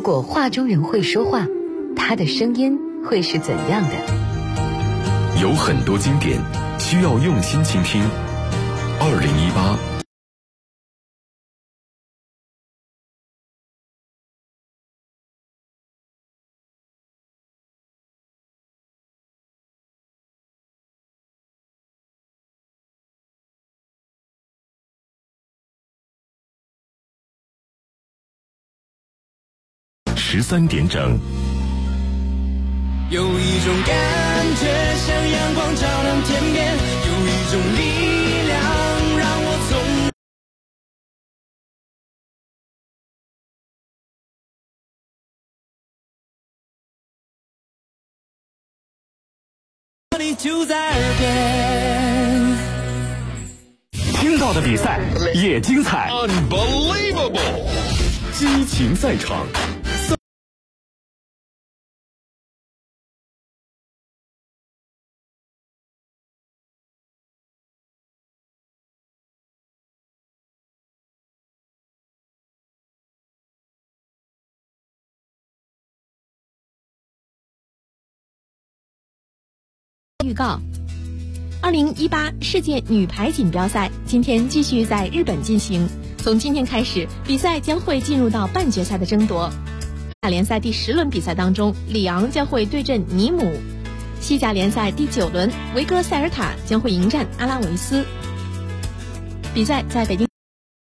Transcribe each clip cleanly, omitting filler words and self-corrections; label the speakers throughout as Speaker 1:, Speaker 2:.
Speaker 1: 如果画中人会说话，他的声音会是怎样的？
Speaker 2: 有很多经典需要用心倾听。201813点整。
Speaker 3: 有一种感觉像阳光照亮天边，有一种力量让我从你就在耳边。
Speaker 4: 听到的比赛也精彩
Speaker 2: Unbelievable 激情赛场。
Speaker 5: 预告：2018世界女排锦标赛今天继续在日本进行。从今天开始，比赛将会进入到半决赛的争夺。甲联赛第10轮比赛当中，里昂将会对阵尼姆；西甲联赛第9轮，维戈塞尔塔将会迎战阿拉维斯。比赛在北京。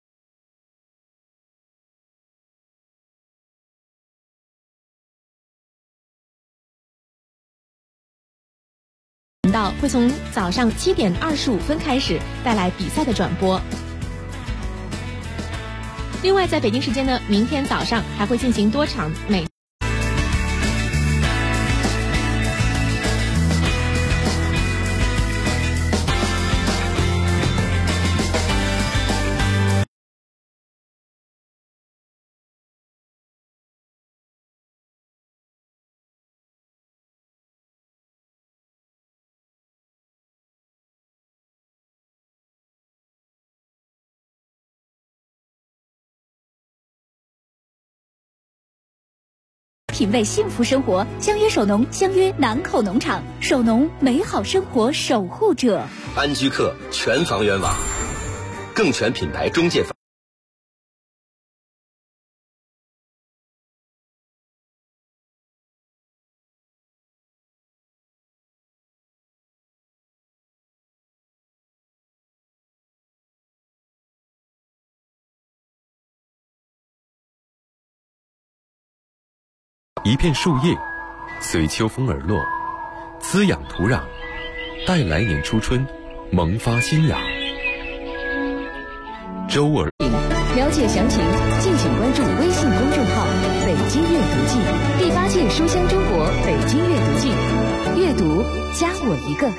Speaker 5: 频道会从早上7点25分开始带来比赛的转播。另外，在北京时间呢，明天早上还会进行多场美。
Speaker 6: 品味幸福生活，相约首农，相约南口农场，首农美好生活守护者。
Speaker 7: 安居客全房源网，更全品牌中介房。
Speaker 2: 一片树叶随秋风而落，滋养土壤，待来年初春萌发新芽。周而
Speaker 1: 了解详情，敬请关注微信公众号“北京阅读季”第8届书香中国北京阅读季，阅读加我一个。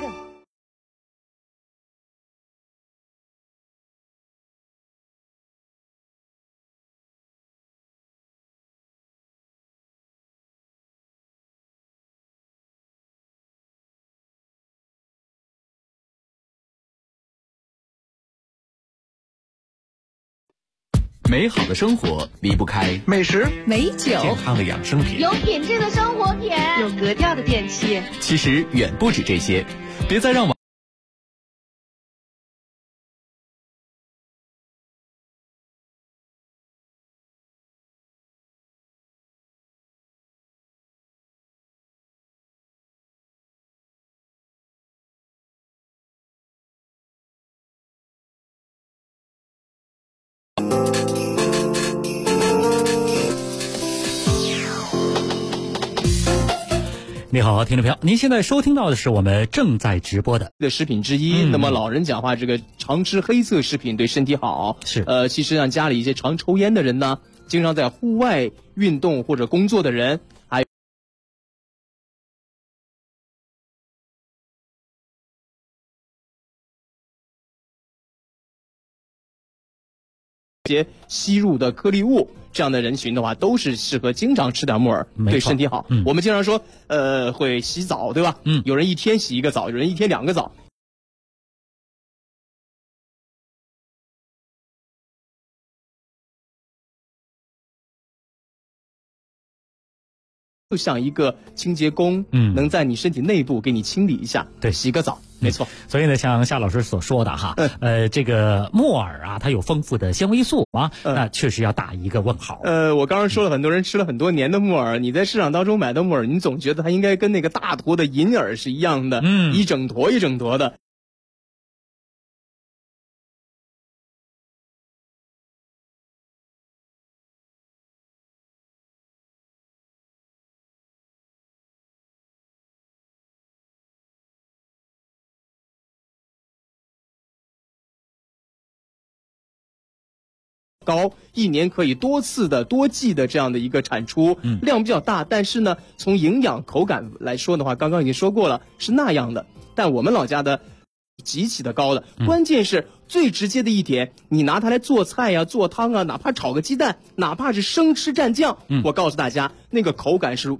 Speaker 4: 美好的生活离不开
Speaker 8: 美食、
Speaker 6: 美酒、
Speaker 4: 健康的养生品，
Speaker 9: 有品质的生活品，
Speaker 10: 有格调的电器。
Speaker 4: 其实远不止这些，别再让网
Speaker 8: 你好，听众朋友，您现在收听到的是我们正在直播的
Speaker 11: 食品之一。那么老人讲话，这个常吃黑色食品对身体好。
Speaker 8: 是，
Speaker 11: 其实像家里一些常抽烟的人呢，经常在户外运动或者工作的人，还有一些吸入的颗粒物。这样的人群的话，都是适合经常吃点木耳，对身体好。我们经常说，会洗澡，对吧？有人一天洗1个澡，有人一天2个澡。 就像一个清洁工，能在你身体内部给你清理一下，
Speaker 8: 对，
Speaker 11: 洗个澡，没错。
Speaker 8: 所以呢，像夏老师所说的哈，这个木耳啊，它有丰富的纤维素啊，那确实要打一个问号。
Speaker 11: 我刚刚说了，很多人吃了很多年的木耳，你在市场当中买的木耳，你总觉得它应该跟那个大坨的银耳是一样的，一整坨一整坨的。高，一年可以多次的多季的这样的一个产出，量比较大，但是呢，从营养口感来说的话，刚刚已经说过了，是那样的。但我们老家的极其的高的，关键是最直接的一点，你拿它来做菜呀、做汤啊，哪怕炒个鸡蛋，哪怕是生吃蘸酱，我告诉大家，那个口感是。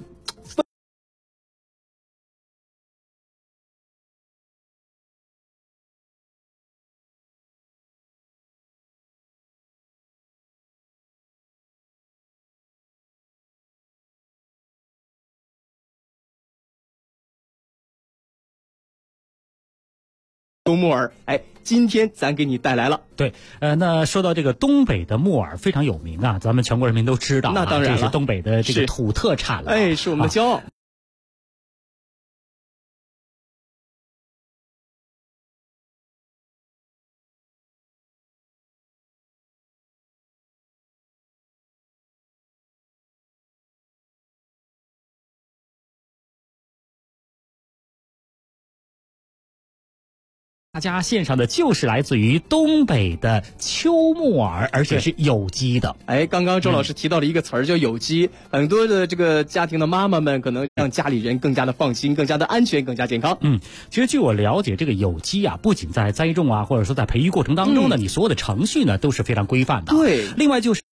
Speaker 11: 木耳，今天咱给你带来了。
Speaker 8: 对，那说到这个东北的木耳非常有名啊，咱们全国人民都知道，
Speaker 11: 那当然了，
Speaker 8: 这是东北的这个土特产了，
Speaker 11: 是我们的骄傲。
Speaker 8: 大家献上的就是来自于东北的秋木耳，而且是有机的。
Speaker 11: 刚刚周老师提到了一个词儿叫有机，很多的这个家庭的妈妈们可能让家里人更加的放心，更加的安全，更加健康。
Speaker 8: 其实据我了解，这个有机啊，不仅在栽种啊，或者说在培育过程当中呢，你所有的程序呢都是非常规范的。
Speaker 11: 对，
Speaker 8: 另外就是。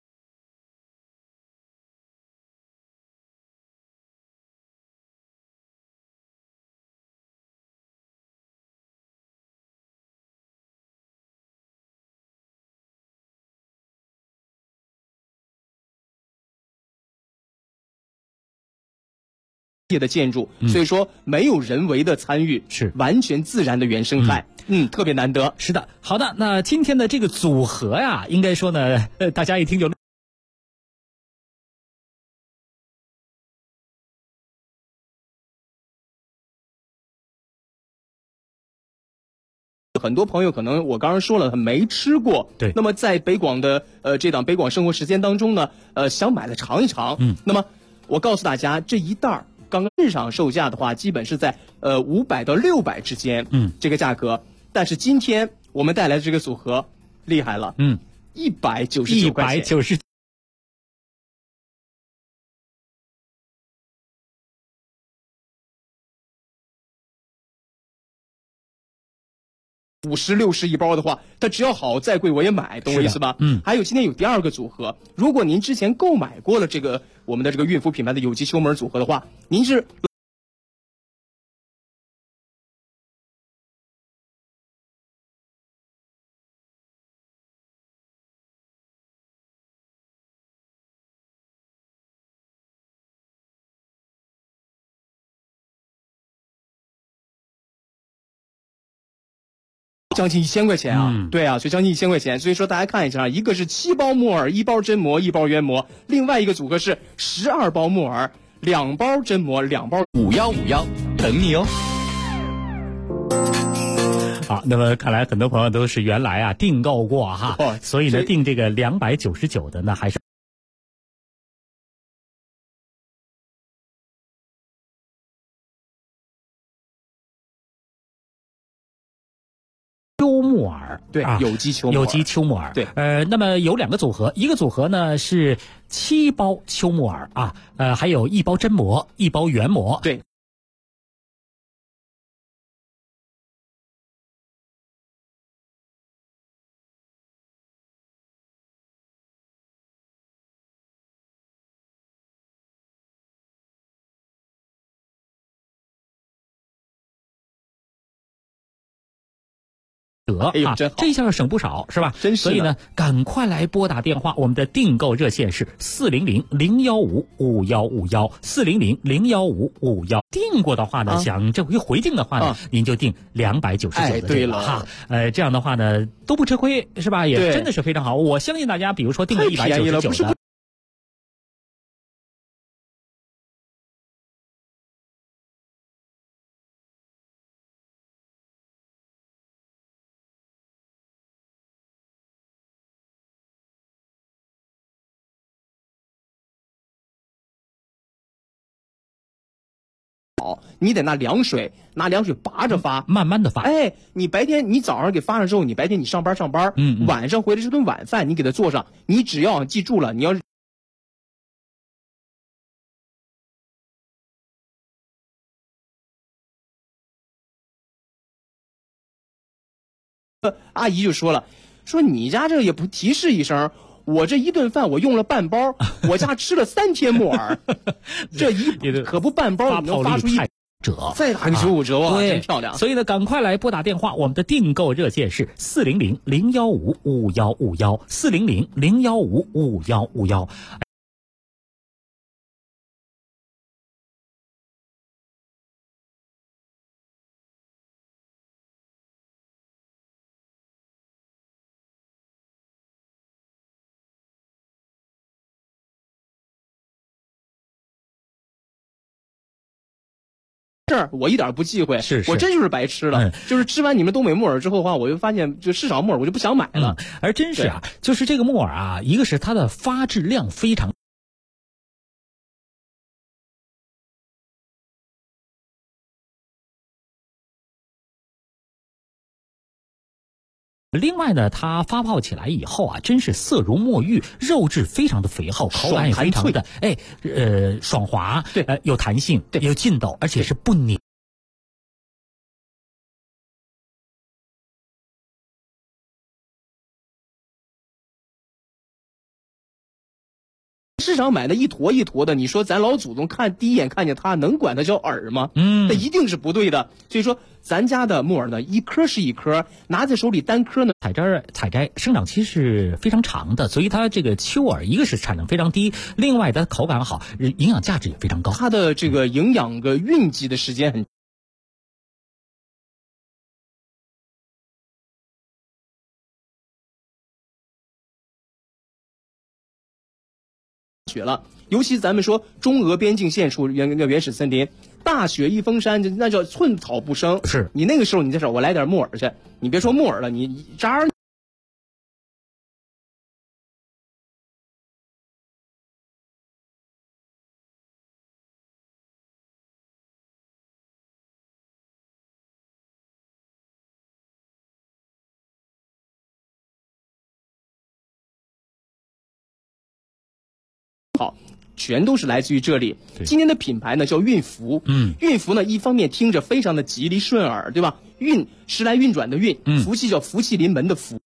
Speaker 11: 的建筑，所以说没有人为的参与，
Speaker 8: 是
Speaker 11: 完全自然的原生态，特别难得。
Speaker 8: 是的，好的，那今天的这个组合呀，应该说呢，大家一听就。
Speaker 11: 很多朋友可能我刚刚说了，他没吃过。
Speaker 8: 对。
Speaker 11: 那么在北广的这档北广生活时间当中呢，想买的尝一尝。那么我告诉大家，这一袋儿刚刚市场售价的话，基本是在500到600之间。这个价格。但是今天我们带来的这个组合厉害了。199块钱。
Speaker 8: 190。
Speaker 11: 50、60一包的话，它只要好再贵我也买，懂我意思吧？还有今天有第二个组合，如果您之前购买过了这个我们的这个孕妇品牌的有机秋木耳组合的话，您是将近1000块钱啊，对啊，所以将近1000块钱，所以说大家看一下，一个是7包木耳，1包真膜，1包原膜，另外一个组合是12包木耳，2包真膜，2包
Speaker 2: 5151等你哦。
Speaker 8: 好，那么看来很多朋友都是原来啊订购过哈，所以呢订这个299的呢还是。秋木耳，
Speaker 11: 对，有机秋木耳，
Speaker 8: 有机秋木耳，
Speaker 11: 对，
Speaker 8: 那么有2个组合，一个组合呢是7包秋木耳啊，还有1包真膜，1包原膜，
Speaker 11: 对。 哎呦，真好，
Speaker 8: 这一下省不少，是吧？
Speaker 11: 真是。
Speaker 8: 所以呢，赶快来拨打电话，我们的订购热线是400-015-5151，400-015-51。订过的话呢，想这回回订的话呢，您就订299的这个哈。这样的话呢，都不吃亏，是吧？也真的是非常好。我相信大家，比如说订了199的。
Speaker 11: 你得拿凉水拔着发，
Speaker 8: 慢慢的发。
Speaker 11: 哎，你白天你早上给发上之后，你白天你上班，晚上回来这顿晚饭你给它做上，你只要记住了，你要阿姨就说了，说你家这也不提示一声，我这一顿饭我用了半包，我家吃了3天木耳，这可不半包，你能发出再打个95折啊，真漂亮！
Speaker 8: 所以呢，赶快来拨打电话，我们的订购热线是400-015-5151，400-015-5151。
Speaker 11: 这儿我一点不忌讳，
Speaker 8: 是
Speaker 11: 我真就是白吃了。就是吃完你们东北木耳之后的话，我就发现就市场木耳我就不想买了。
Speaker 8: 而真是啊，就是这个木耳啊，一个是它的发质量非常。另外呢，它发泡起来以后啊，真是色如墨玉，肉质非常的肥厚，口感也非常的爽滑，
Speaker 11: 对，
Speaker 8: 有弹性，对，有劲道，而且是不黏。
Speaker 11: 市场买的一坨一坨的，你说咱老祖宗第一眼看见它，能管它叫耳吗？那一定是不对的。所以说，咱家的木耳呢，一颗是一颗，拿在手里单颗呢，
Speaker 8: 采摘生长期是非常长的，所以它这个秋耳一个是产量非常低，另外它口感好，营养价值也非常高。
Speaker 11: 它的这个营养蕴积的时间很。雪了，尤其咱们说中俄边境线处原始森林，大雪一封山，那叫寸草不生。
Speaker 8: 是
Speaker 11: 你那个时候你再说我来点木耳去，你别说木耳了，你渣儿。好，全都是来自于这里。今天的品牌呢叫韵福，韵福呢一方面听着非常的吉利顺耳，对吧？运时来运转的运，福气叫福气临门的福。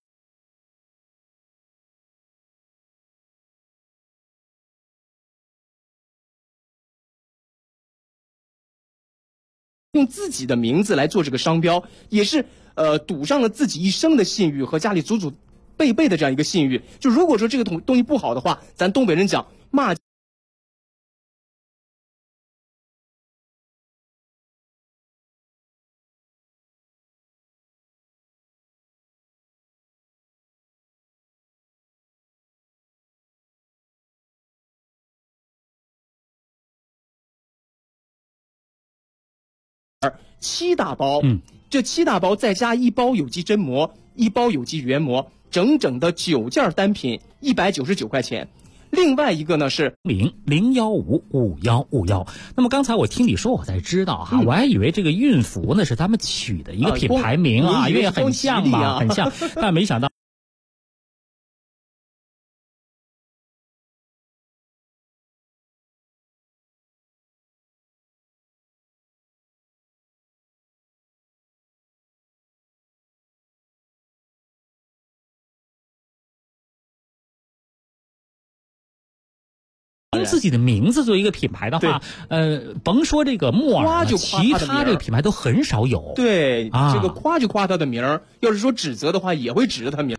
Speaker 11: 用自己的名字来做这个商标，也是赌上了自己一生的信誉和家里祖祖辈辈的这样一个信誉。就如果说这个东西不好的话，咱东北人讲骂。7大包，这7大包再加1包有机真膜，1包有机原膜，整整的9件单品，199块钱。另外一个呢是
Speaker 8: 015-5151。那么刚才我听你说，我才知道哈，我还以为这个韵福呢是他们取的一个品牌名啊，因为很像嘛，很像，但没想到。 用自己的名字作为一个品牌的话，甭说这个木耳，其他这个品牌都很少有。
Speaker 11: 对，这个夸就夸他的名儿，要是说指责的话，也会指着他名。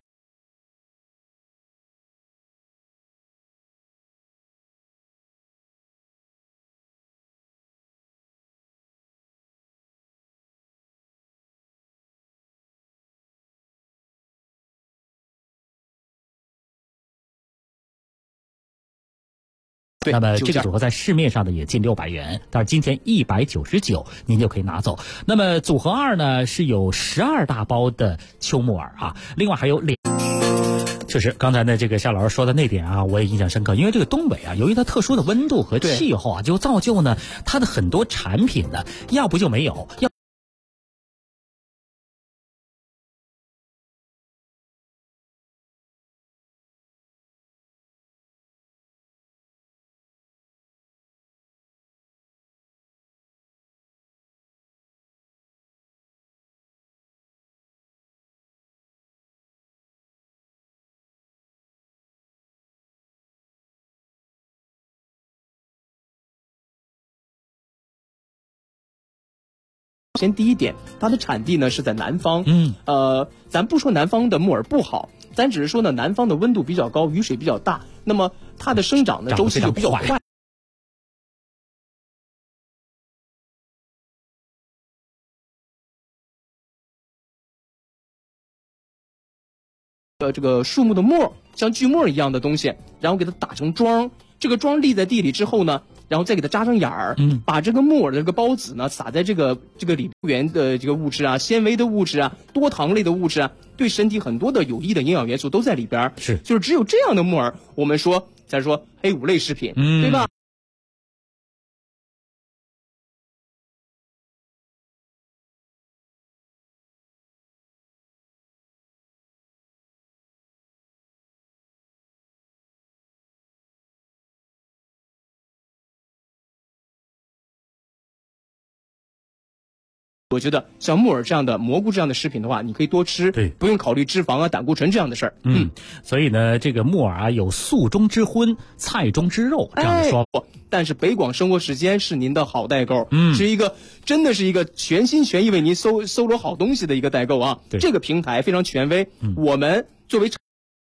Speaker 8: 那么这个组合在市面上的也近600元，但是今天199您就可以拿走。那么组合2呢是有12大包的秋木耳啊，另外还有就是刚才呢这个夏老师说的那点啊，我也印象深刻，因为这个东北啊，由于它特殊的温度和气候啊，就造就呢它的很多产品呢，要不就没有，
Speaker 11: 先第一点，它的产地呢是在南方。咱不说南方的木耳不好，咱只是说呢，南方的温度比较高，雨水比较大，那么它的生长的周期就比较快。这个树木的末，像锯末一样的东西，然后给它打成桩，这个桩立在地里之后呢，然后再给它扎上眼儿，把这个木耳的这个孢子呢撒在这个里边的这个物质啊、纤维的物质啊、多糖类的物质啊，对身体很多的有益的营养元素都在里边。就是只有这样的木耳，我们说咱说黑五类食品，对吧？我觉得像木耳这样的、蘑菇这样的食品的话，你可以多吃，对，不用考虑脂肪啊、胆固醇这样的事儿。
Speaker 8: 所以呢，这个木耳啊，有素中之荤，菜中之肉这样的说法。
Speaker 11: 但是北广生活时间是您的好代购，是一个真的是一个全心全意为您搜罗好东西的一个代购啊。这个平台非常权威，我们作为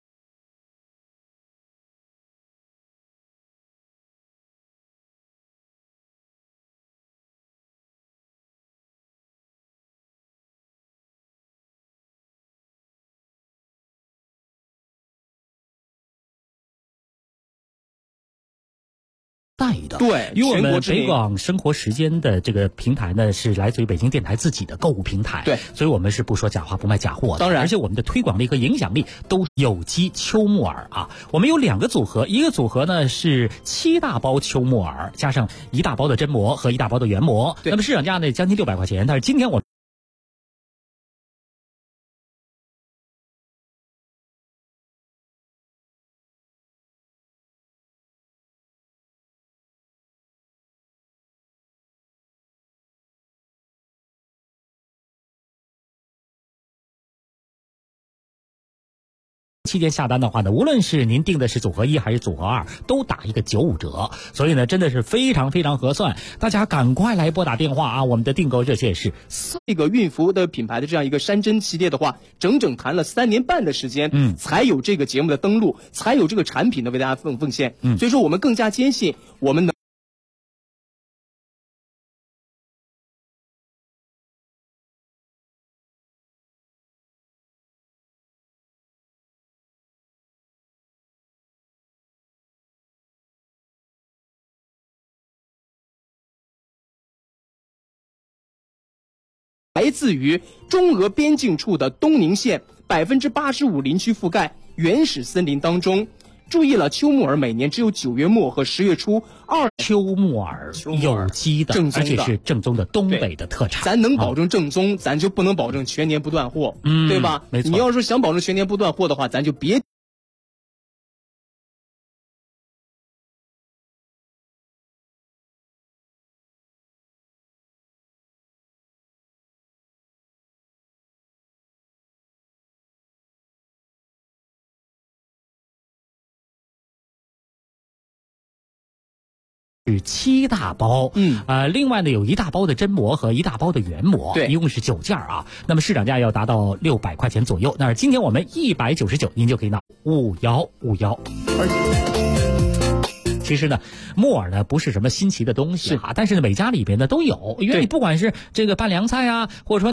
Speaker 11: 对，
Speaker 8: 因为我们北广生活时间的这个平台呢，是来自于北京电台自己的购物平台，
Speaker 11: 对，
Speaker 8: 所以我们是不说假话、不卖假货的。
Speaker 11: 当然，
Speaker 8: 而且我们的推广力和影响力都有机秋木耳啊。我们有2个组合，一个组合呢是7大包秋木耳，加上1大包的真膜和1大包的原膜，那么市场价呢将近600块钱，但是今天我期间下单的话呢，无论是您订的是组合1还是组合2，都打一个95折，所以呢，真的是非常非常合算。大家赶快来拨打电话啊！我们的订购热线是
Speaker 11: 这个孕妇的品牌的这样一个山珍系列的话，整整谈了3年半的时间，才有这个节目的登录，才有这个产品的为大家奉献。所以说，我们更加坚信我们能。来自于中俄边境处的东宁县85%林区覆盖原始森林当中，注意了，秋木耳每年只有9月末和10月初
Speaker 8: 秋木耳有机的，
Speaker 11: 正宗的，
Speaker 8: 而且是正宗的东北的特产。
Speaker 11: 咱能保证正宗，咱就不能保证全年不断货，对吧？
Speaker 8: 没错。
Speaker 11: 你要是想保证全年不断货的话，咱就别。
Speaker 8: 是7大包，另外呢有1大包的真膜和1大包的原膜，
Speaker 11: 对，
Speaker 8: 一共是9件啊。那么市场价要达到600块钱左右。那今天我们199，您就可以拿5151。其实呢，木耳呢不是什么新奇的东西啊，但是呢每家里边呢都有，因为你不管是这个拌凉菜啊，或者说。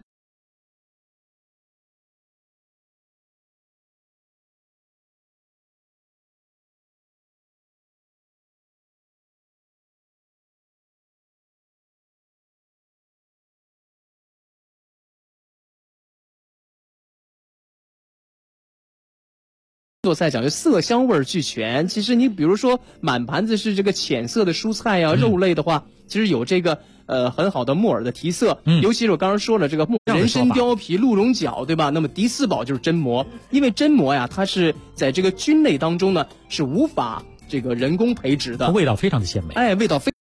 Speaker 11: 做菜讲究色香味俱全，其实你比如说满盘子是这个浅色的蔬菜啊、肉类的话，其实有这个很好的木耳的提色，尤其是我刚刚说了这个人参貂皮、鹿茸角，对吧？那么第4宝就是真膜，因为真膜呀，它是在这个菌类当中呢是无法这个人工培植的，
Speaker 8: 味道非常的鲜美，
Speaker 11: 哎，味道非。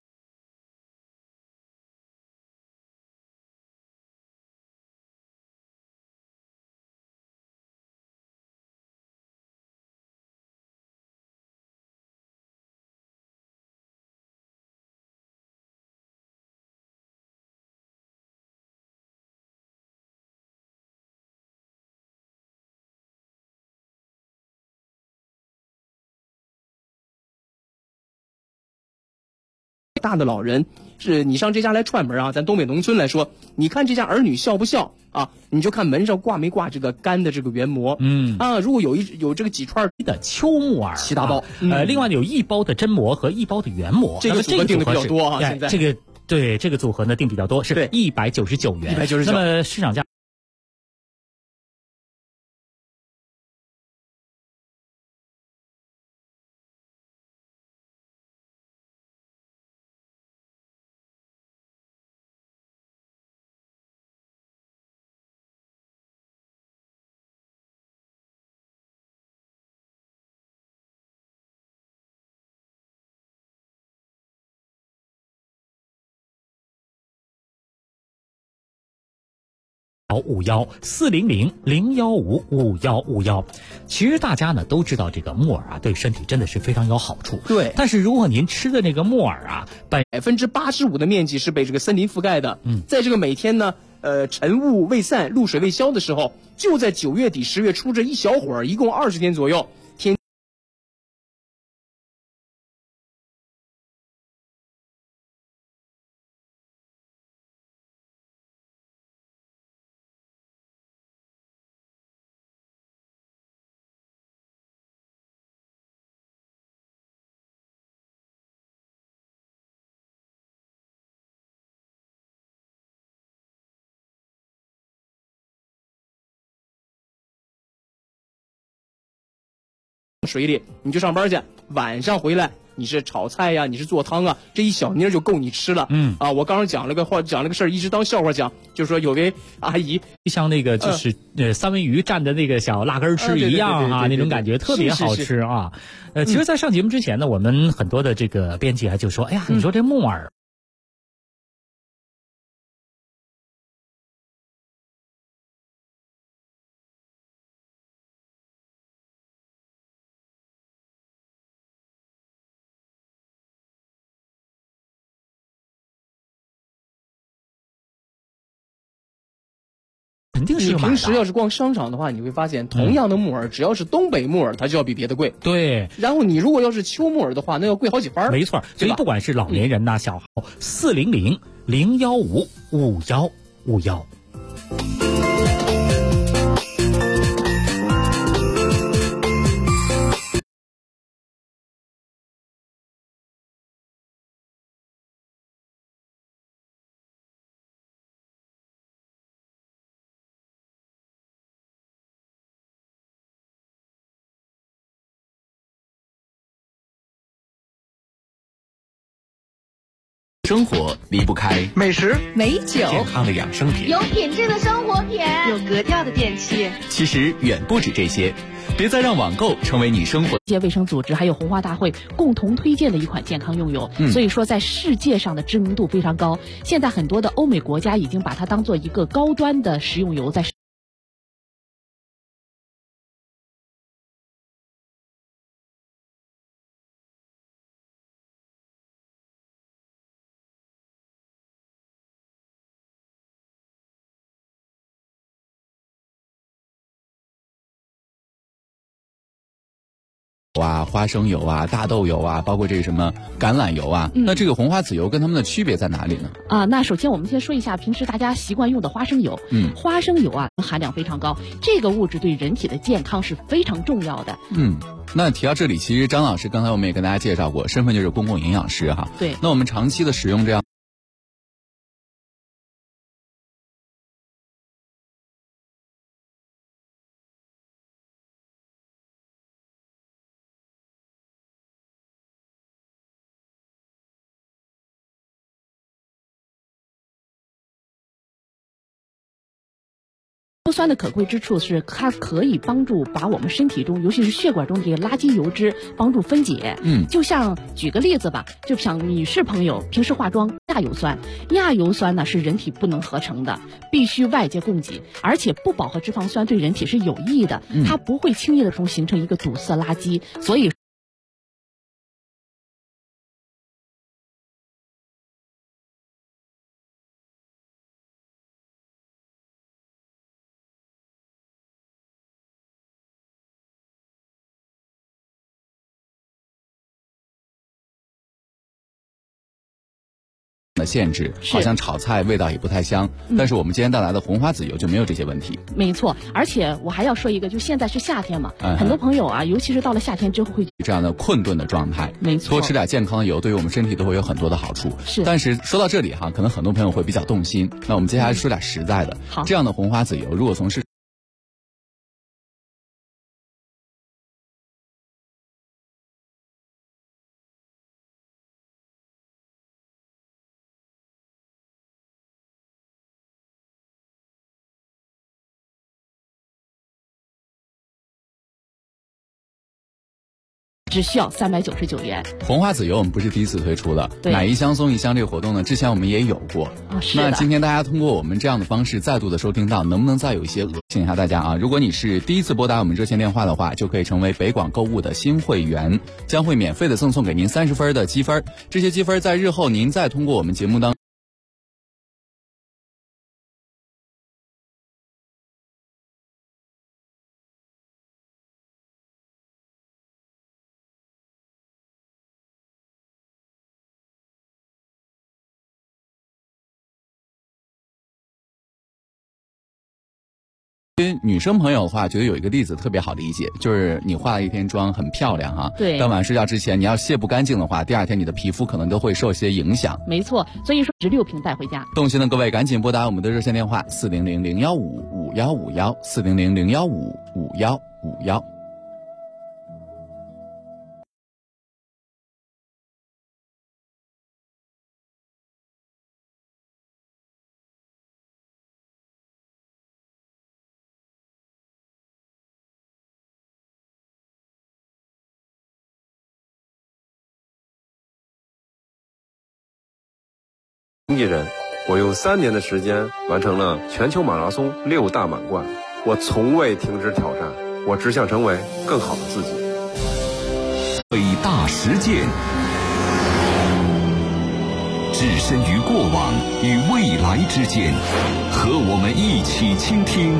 Speaker 11: 大的老人是你上这家来串门啊，咱东北农村来说，你看这家儿女孝不孝啊？你就看门上挂没挂这个干的这个原膜。如果有这个几串
Speaker 8: 的秋木耳
Speaker 11: 7大包，
Speaker 8: 另外有1包的真膜和1包的原膜，
Speaker 11: 这个组合定的比较多啊。现在
Speaker 8: 这个组合呢定比较多，是199元。
Speaker 11: 199，
Speaker 8: 那么市场价。514000155151。其实大家呢都知道这个木耳啊对身体真的是非常有好处。
Speaker 11: 对，
Speaker 8: 但是如果您吃的那个木耳啊
Speaker 11: ，85%的面积是被这个森林覆盖的。在这个每天呢晨雾未散、露水未消的时候，就在9月底10月初这一小会儿，一共20天左右。水里你就上班去，晚上回来你是炒菜呀，你是做汤啊，这一小妮就够你吃了。我刚刚讲了个事儿，一直当笑话讲，就是说有位阿姨
Speaker 8: 像那个就是三文鱼蘸的那个小辣根吃一样啊，那种感觉特别好吃啊。其实，在上节目之前呢，我们很多的这个编辑就说，哎呀，你说这木耳。肯定是
Speaker 11: 你平时要是逛商场的话，你会发现同样的木耳，只要是东北木耳，它就要比别的贵。
Speaker 8: 对，
Speaker 11: 然后你如果要是秋木耳的话，那要贵好几番。
Speaker 8: 没错，所以不管是老年人呐、小孩，400-015-5151。
Speaker 2: 生活离不开
Speaker 9: 美食、
Speaker 1: 美酒、
Speaker 2: 健康的养生品，
Speaker 10: 有品质的生活品，有格调的电器。
Speaker 2: 其实远不止这些，别再让网购成为你生活。
Speaker 12: 世界卫生组织还有红花大会共同推荐的一款健康用油，所以说在世界上的知名度非常高。现在很多的欧美国家已经把它当做一个高端的食用油在。
Speaker 9: 花生油啊、大豆油啊，包括这个什么橄榄油啊，那这个红花籽油跟它们的区别在哪里呢？
Speaker 12: 那首先我们先说一下平时大家习惯用的花生油。花生油啊含量非常高，这个物质对人体的健康是非常重要的。
Speaker 9: 那提到这里，其实张老师刚才我们也跟大家介绍过，身份就是公共营养师哈。
Speaker 12: 对。
Speaker 9: 那我们长期的使用这样。
Speaker 12: 优酸的可贵之处是它可以帮助把我们身体中，尤其是血管中的这个垃圾油脂帮助分解。就像举个例子吧，就像女士朋友平时化妆，亚油酸呢是人体不能合成的，必须外界供给，而且不饱和脂肪酸对人体是有益的，它不会轻易的中形成一个堵塞垃圾，所以。
Speaker 9: 的限制，好像炒菜味道也不太香，但是我们今天带来的红花籽油就没有这些问题。
Speaker 12: 没错，而且我还要说一个，就现在是夏天嘛，很多朋友啊，尤其是到了夏天之后会
Speaker 9: 这样的困顿的状态。
Speaker 12: 没错，
Speaker 9: 多吃点健康的油，对于我们身体都会有很多的好处。
Speaker 12: 是，
Speaker 9: 但是说到这里哈，可能很多朋友会比较动心。那我们接下来说点实在的，这样的红花籽油，如果从市
Speaker 12: 只需要399元。
Speaker 9: 红花籽油我们不是第一次推出的，买一箱送一箱这个活动呢，之前我们也有过。那今天大家通过我们这样的方式再度的收听到，能不能再有一些请一下大家啊，如果你是第一次拨打我们热线电话的话，就可以成为北广购物的新会员，将会免费的赠送给您30分的积分，这些积分在日后您再通过我们节目当中女生朋友的话，觉得有一个例子特别好理解，就是你化了一天妆很漂亮啊，
Speaker 12: 对，
Speaker 9: 但晚上睡觉之前你要卸不干净的话，第二天你的皮肤可能都会受些影响。
Speaker 12: 没错，所以说16瓶带回家。
Speaker 9: 动心的各位赶紧拨打我们的热线电话400-015-5151，400-015-5151。
Speaker 13: 经纪人，我用3年的时间完成了全球马拉松6大满贯，我从未停止挑战，我只想成为更好的自己。
Speaker 14: 伟大实践，置身于过往与未来之间，和我们一起倾听。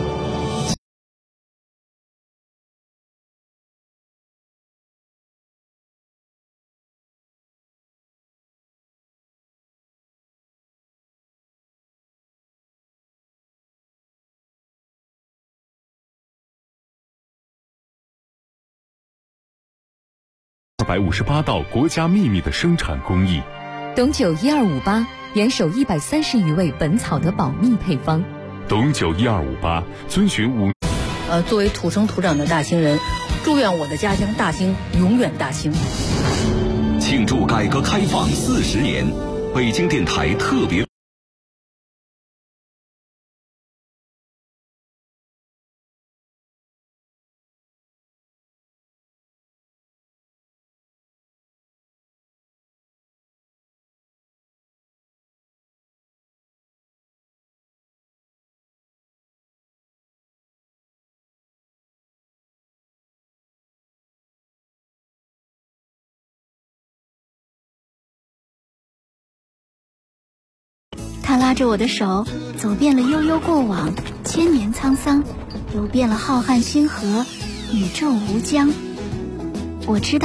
Speaker 4: 258道国家秘密的生产工艺，
Speaker 1: 董酒1258严守130余味本草的保密配方。
Speaker 4: 董酒1258遵循
Speaker 15: 作为土生土长的大兴人，祝愿我的家乡大兴永远大兴。
Speaker 14: 庆祝改革开放40年，北京电台特别。
Speaker 16: 他拉着我的手，走遍了悠悠过往，千年沧桑，游遍了浩瀚星河，宇宙无疆。 我知道。